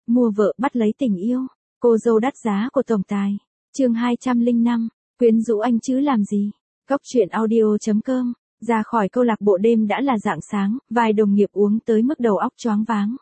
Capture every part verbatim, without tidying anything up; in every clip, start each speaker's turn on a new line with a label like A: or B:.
A: mua vợ bắt lấy tình yêu, cô dâu đắt giá của tổng tài. Chương hai trăm lẻ năm, quyến rũ anh chứ làm gì. Góc truyện audio chấm com. Ra khỏi câu lạc bộ đêm đã là rạng sáng, vài đồng nghiệp uống tới mức đầu óc choáng váng.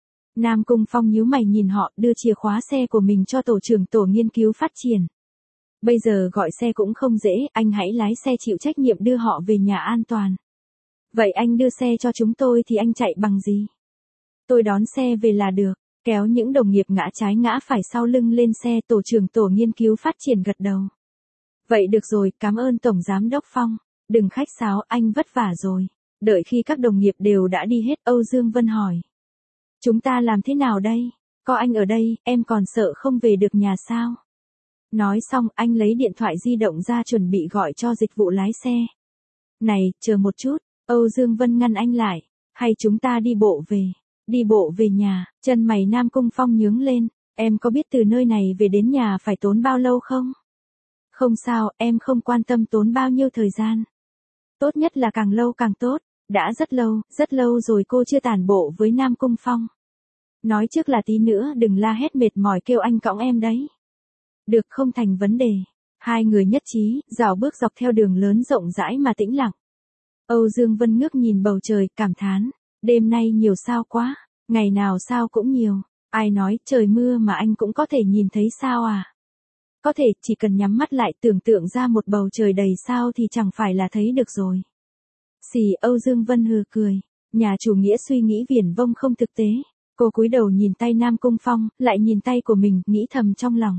A: Nam Cung Phong nhíu mày nhìn họ, đưa chìa khóa xe của mình cho tổ trưởng tổ nghiên cứu phát triển. Bây giờ gọi xe cũng không dễ, anh hãy lái xe chịu trách nhiệm đưa họ về nhà an toàn. Vậy anh đưa xe cho chúng tôi thì anh chạy bằng gì? Tôi đón xe về là được. Kéo những đồng nghiệp ngã trái ngã phải sau lưng lên xe, tổ trưởng tổ nghiên cứu phát triển gật đầu. Vậy được rồi, cảm ơn Tổng Giám đốc Phong. Đừng khách sáo, anh vất vả rồi. Đợi khi các đồng nghiệp đều đã đi hết, Âu Dương Vân hỏi. Chúng ta làm thế nào đây? Có anh ở đây, em còn sợ không về được nhà sao? Nói xong, anh lấy điện thoại di động ra chuẩn bị gọi cho dịch vụ lái xe. Này, chờ một chút, Âu Dương Vân ngăn anh lại. Hay chúng ta đi bộ về? Đi bộ về nhà, chân mày Nam Cung Phong nhướng lên. Em có biết từ nơi này về đến nhà phải tốn bao lâu không? Không sao, em không quan tâm tốn bao nhiêu thời gian. Tốt nhất là càng lâu càng tốt. Đã rất lâu, rất lâu rồi cô chưa tản bộ với Nam Cung Phong. Nói trước là tí nữa đừng la hét mệt mỏi kêu anh cõng em đấy. Được, không thành vấn đề. Hai người nhất trí, dạo bước dọc theo đường lớn rộng rãi mà tĩnh lặng. Âu Dương Vân ngước nhìn bầu trời, cảm thán. Đêm nay nhiều sao quá, ngày nào sao cũng nhiều. Ai nói trời mưa mà anh cũng có thể nhìn thấy sao à? Có thể, chỉ cần nhắm mắt lại tưởng tượng ra một bầu trời đầy sao thì chẳng phải là thấy được rồi. Xì, Âu Dương Vân hừ cười. Nhà chủ nghĩa suy nghĩ viển vông không thực tế. Cô cúi đầu nhìn tay Nam Cung Phong, lại nhìn tay của mình, nghĩ thầm trong lòng.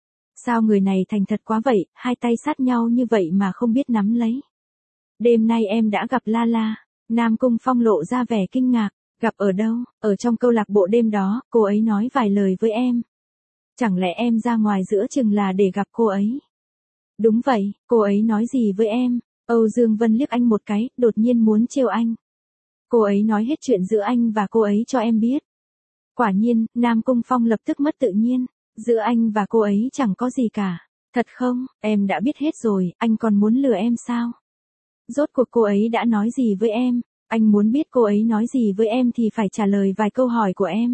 A: Sao người này thành thật quá vậy, hai tay sát nhau như vậy mà không biết nắm lấy. Đêm nay em đã gặp La La. Nam Cung Phong lộ ra vẻ kinh ngạc. Gặp ở đâu? Ở trong câu lạc bộ đêm đó, cô ấy nói vài lời với em. Chẳng lẽ em ra ngoài giữa chừng là để gặp cô ấy? Đúng vậy, cô ấy nói gì với em? Âu Dương Vân liếc anh một cái, đột nhiên muốn trêu anh. Cô ấy nói hết chuyện giữa anh và cô ấy cho em biết. Quả nhiên, Nam Cung Phong lập tức mất tự nhiên. Giữa anh và cô ấy chẳng có gì cả. Thật không, em đã biết hết rồi, anh còn muốn lừa em sao? Rốt cuộc cô ấy đã nói gì với em? Anh muốn biết cô ấy nói gì với em thì phải trả lời vài câu hỏi của em.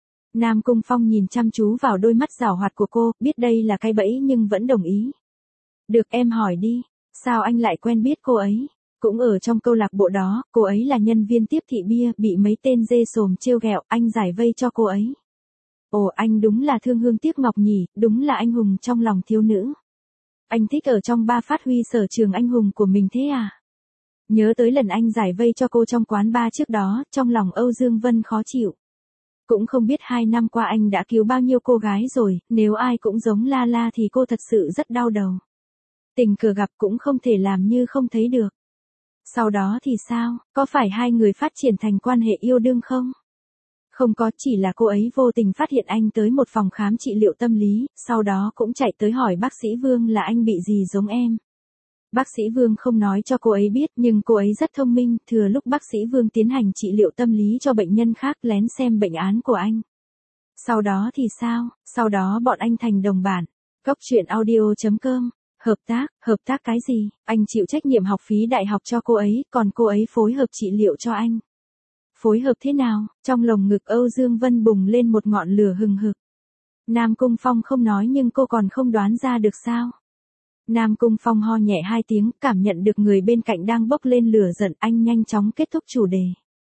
A: Nam Cung Phong nhìn chăm chú vào đôi mắt giảo hoạt của cô, biết đây là cái bẫy nhưng vẫn đồng ý. Được, em hỏi đi, sao anh lại quen biết cô ấy? Cũng ở trong câu lạc bộ đó, cô ấy là nhân viên tiếp thị bia, bị mấy tên dê sồm trêu ghẹo, anh giải vây cho cô ấy. Ồ, anh đúng là thương hương tiếc ngọc nhỉ, đúng là anh hùng trong lòng thiếu nữ. Anh thích ở trong ba phát huy sở trường anh hùng của mình thế à? Nhớ tới lần anh giải vây cho cô trong quán bar trước đó, trong lòng Âu Dương Vân khó chịu. Cũng không biết hai năm qua anh đã cứu bao nhiêu cô gái rồi, nếu ai cũng giống La La thì cô thật sự rất đau đầu. Tình cờ gặp cũng không thể làm như không thấy được. Sau đó thì sao, có phải hai người phát triển thành quan hệ yêu đương không? Không có, chỉ là cô ấy vô tình phát hiện anh tới một phòng khám trị liệu tâm lý, sau đó cũng chạy tới hỏi bác sĩ Vương là anh bị gì giống em. Bác sĩ Vương không nói cho cô ấy biết nhưng cô ấy rất thông minh, thừa lúc bác sĩ Vương tiến hành trị liệu tâm lý cho bệnh nhân khác lén xem bệnh án của anh. Sau đó thì sao, sau đó bọn anh thành đồng bản. Góc truyện audio chấm com. Hợp tác, hợp tác cái gì, anh chịu trách nhiệm học phí đại học cho cô ấy, còn cô ấy phối hợp trị liệu cho anh. Phối hợp thế nào? Trong lồng ngực Âu Dương Vân bùng lên một ngọn lửa hừng hực. Nam Cung Phong không nói nhưng cô còn không đoán ra được sao? Nam Cung Phong ho nhẹ hai tiếng, cảm nhận được người bên cạnh đang bốc lên lửa giận, anh nhanh chóng kết thúc chủ đề.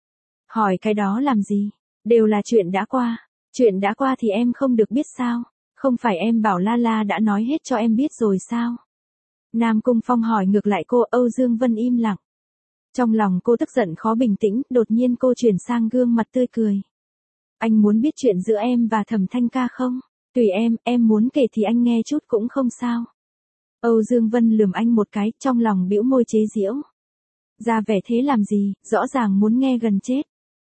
A: Hỏi cái đó làm gì? Đều là chuyện đã qua. Chuyện đã qua thì em không được biết sao? Không phải em bảo La La đã nói hết cho em biết rồi sao? Nam Cung Phong hỏi ngược lại cô. Âu Dương Vân im lặng. Trong lòng cô tức giận khó bình tĩnh, đột nhiên cô chuyển sang gương mặt tươi cười. Anh muốn biết chuyện giữa em và Thẩm Thanh Ca không? Tùy em, em muốn kể thì anh nghe chút cũng không sao. Âu Dương Vân lườm anh một cái, trong lòng bĩu môi chế giễu. Ra vẻ thế làm gì, rõ ràng muốn nghe gần chết.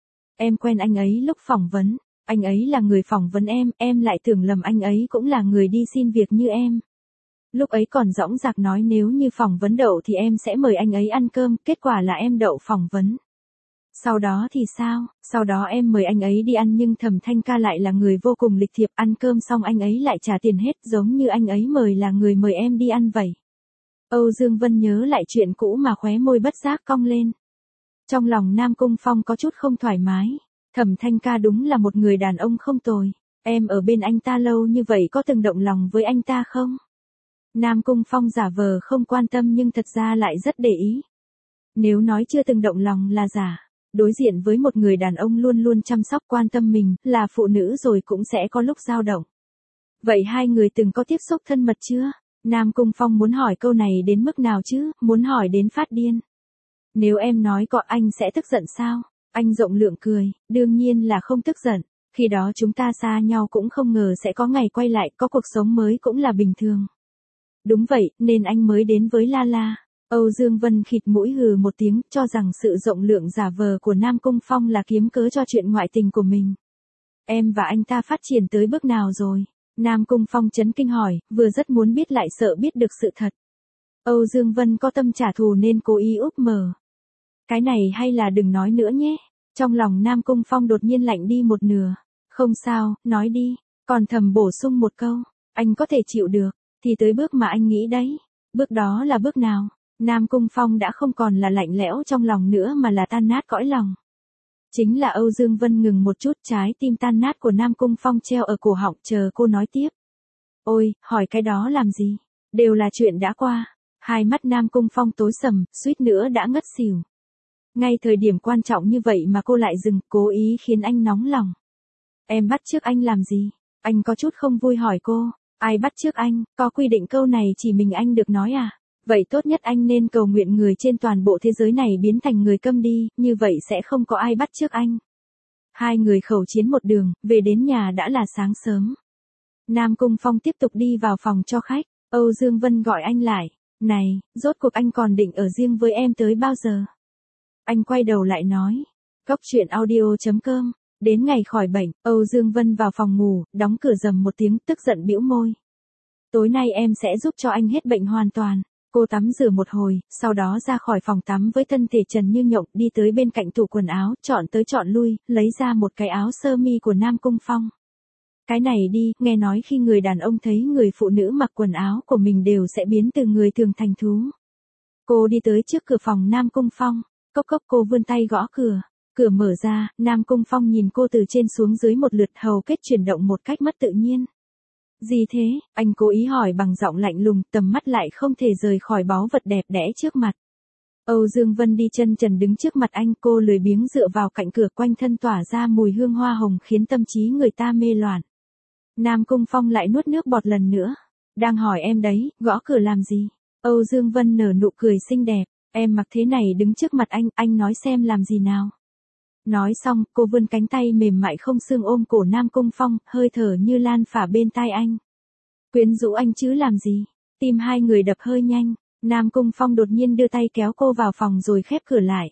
A: Em quen anh ấy lúc phỏng vấn, anh ấy là người phỏng vấn em, em lại tưởng lầm anh ấy cũng là người đi xin việc như em. Lúc ấy còn dõng dạc nói nếu như phỏng vấn đậu thì em sẽ mời anh ấy ăn cơm, kết quả là em đậu phỏng vấn. Sau đó thì sao, sau đó em mời anh ấy đi ăn nhưng Thẩm Thanh Ca lại là người vô cùng lịch thiệp, ăn cơm xong anh ấy lại trả tiền hết giống như anh ấy mời là người mời em đi ăn vậy. Âu Dương Vân nhớ lại chuyện cũ mà khóe môi bất giác cong lên. Trong lòng Nam Cung Phong có chút không thoải mái, Thẩm Thanh Ca đúng là một người đàn ông không tồi. Em ở bên anh ta lâu như vậy có từng động lòng với anh ta không? Nam Cung Phong giả vờ không quan tâm nhưng thật ra lại rất để ý. Nếu nói chưa từng động lòng là giả. Đối diện với một người đàn ông luôn luôn chăm sóc quan tâm mình, là phụ nữ rồi cũng sẽ có lúc dao động. Vậy hai người từng có tiếp xúc thân mật chưa? Nam Cung Phong muốn hỏi câu này đến mức nào chứ, muốn hỏi đến phát điên. Nếu em nói có anh sẽ tức giận sao? Anh rộng lượng cười, đương nhiên là không tức giận. Khi đó chúng ta xa nhau cũng không ngờ sẽ có ngày quay lại, có cuộc sống mới cũng là bình thường. Đúng vậy, nên anh mới đến với La La. Âu Dương Vân khịt mũi hừ một tiếng, cho rằng sự rộng lượng giả vờ của Nam Cung Phong là kiếm cớ cho chuyện ngoại tình của mình. Em và anh ta phát triển tới bước nào rồi? Nam Cung Phong chấn kinh hỏi, vừa rất muốn biết lại sợ biết được sự thật. Âu Dương Vân có tâm trả thù nên cố ý úp mở. Cái này hay là đừng nói nữa nhé. Trong lòng Nam Cung Phong đột nhiên lạnh đi một nửa. Không sao, nói đi. Còn thầm bổ sung một câu. Anh có thể chịu được, thì tới bước mà anh nghĩ đấy. Bước đó là bước nào? Nam Cung Phong đã không còn là lạnh lẽo trong lòng nữa mà là tan nát cõi lòng. Chính là Âu Dương Vân ngừng một chút, trái tim tan nát của Nam Cung Phong treo ở cổ họng chờ cô nói tiếp. Ôi, hỏi cái đó làm gì? Đều là chuyện đã qua. Hai mắt Nam Cung Phong tối sầm, suýt nữa đã ngất xỉu. Ngay thời điểm quan trọng như vậy mà cô lại dừng, cố ý khiến anh nóng lòng. Em bắt chước anh làm gì? Anh có chút không vui hỏi cô. Ai bắt chước anh, có quy định câu này chỉ mình anh được nói à? Vậy tốt nhất anh nên cầu nguyện người trên toàn bộ thế giới này biến thành người câm đi, như vậy sẽ không có ai bắt chước anh. Hai người khẩu chiến một đường, về đến nhà đã là sáng sớm. Nam Cung Phong tiếp tục đi vào phòng cho khách, Âu Dương Vân gọi anh lại. Này, rốt cuộc anh còn định ở riêng với em tới bao giờ? Anh quay đầu lại nói. Cốc truyện audio chấm com. Đến ngày khỏi bệnh, Âu Dương Vân vào phòng ngủ, đóng cửa rầm một tiếng, tức giận bĩu môi. Tối nay em sẽ giúp cho anh hết bệnh hoàn toàn. Cô tắm rửa một hồi, sau đó ra khỏi phòng tắm với thân thể trần như nhộng, đi tới bên cạnh tủ quần áo, chọn tới chọn lui, lấy ra một cái áo sơ mi của Nam Cung Phong. Cái này đi, nghe nói khi người đàn ông thấy người phụ nữ mặc quần áo của mình đều sẽ biến từ người thường thành thú. Cô đi tới trước cửa phòng Nam Cung Phong, cốc cốc cô vươn tay gõ cửa. Cửa mở ra, Nam Cung Phong nhìn cô từ trên xuống dưới một lượt, hầu kết chuyển động một cách mất tự nhiên. Gì thế? Anh cố ý hỏi bằng giọng lạnh lùng, tầm mắt lại không thể rời khỏi báu vật đẹp đẽ trước mặt. Âu Dương Vân đi chân trần đứng trước mặt anh, cô lười biếng dựa vào cạnh cửa, quanh thân tỏa ra mùi hương hoa hồng khiến tâm trí người ta mê loạn. Nam Cung Phong lại nuốt nước bọt lần nữa. Đang hỏi em đấy, gõ cửa làm gì? Âu Dương Vân nở nụ cười xinh đẹp. Em mặc thế này đứng trước mặt anh, anh nói xem làm gì nào. Nói xong, cô vươn cánh tay mềm mại không xương ôm cổ Nam Cung Phong, hơi thở như lan phả bên tai anh. Quyến rũ anh chứ làm gì? Tim hai người đập hơi nhanh. Nam Cung Phong đột nhiên đưa tay kéo cô vào phòng rồi khép cửa lại.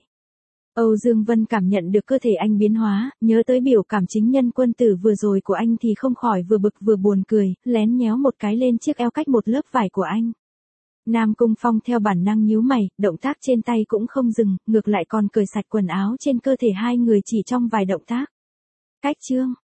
A: Âu Dương Vân cảm nhận được cơ thể anh biến hóa, nhớ tới biểu cảm chính nhân quân tử vừa rồi của anh thì không khỏi vừa bực vừa buồn cười, lén nhéo một cái lên chiếc eo cách một lớp vải của anh. Nam Cung Phong theo bản năng nhíu mày, động tác trên tay cũng không dừng, ngược lại còn cởi sạch quần áo trên cơ thể hai người chỉ trong vài động tác. Cách chương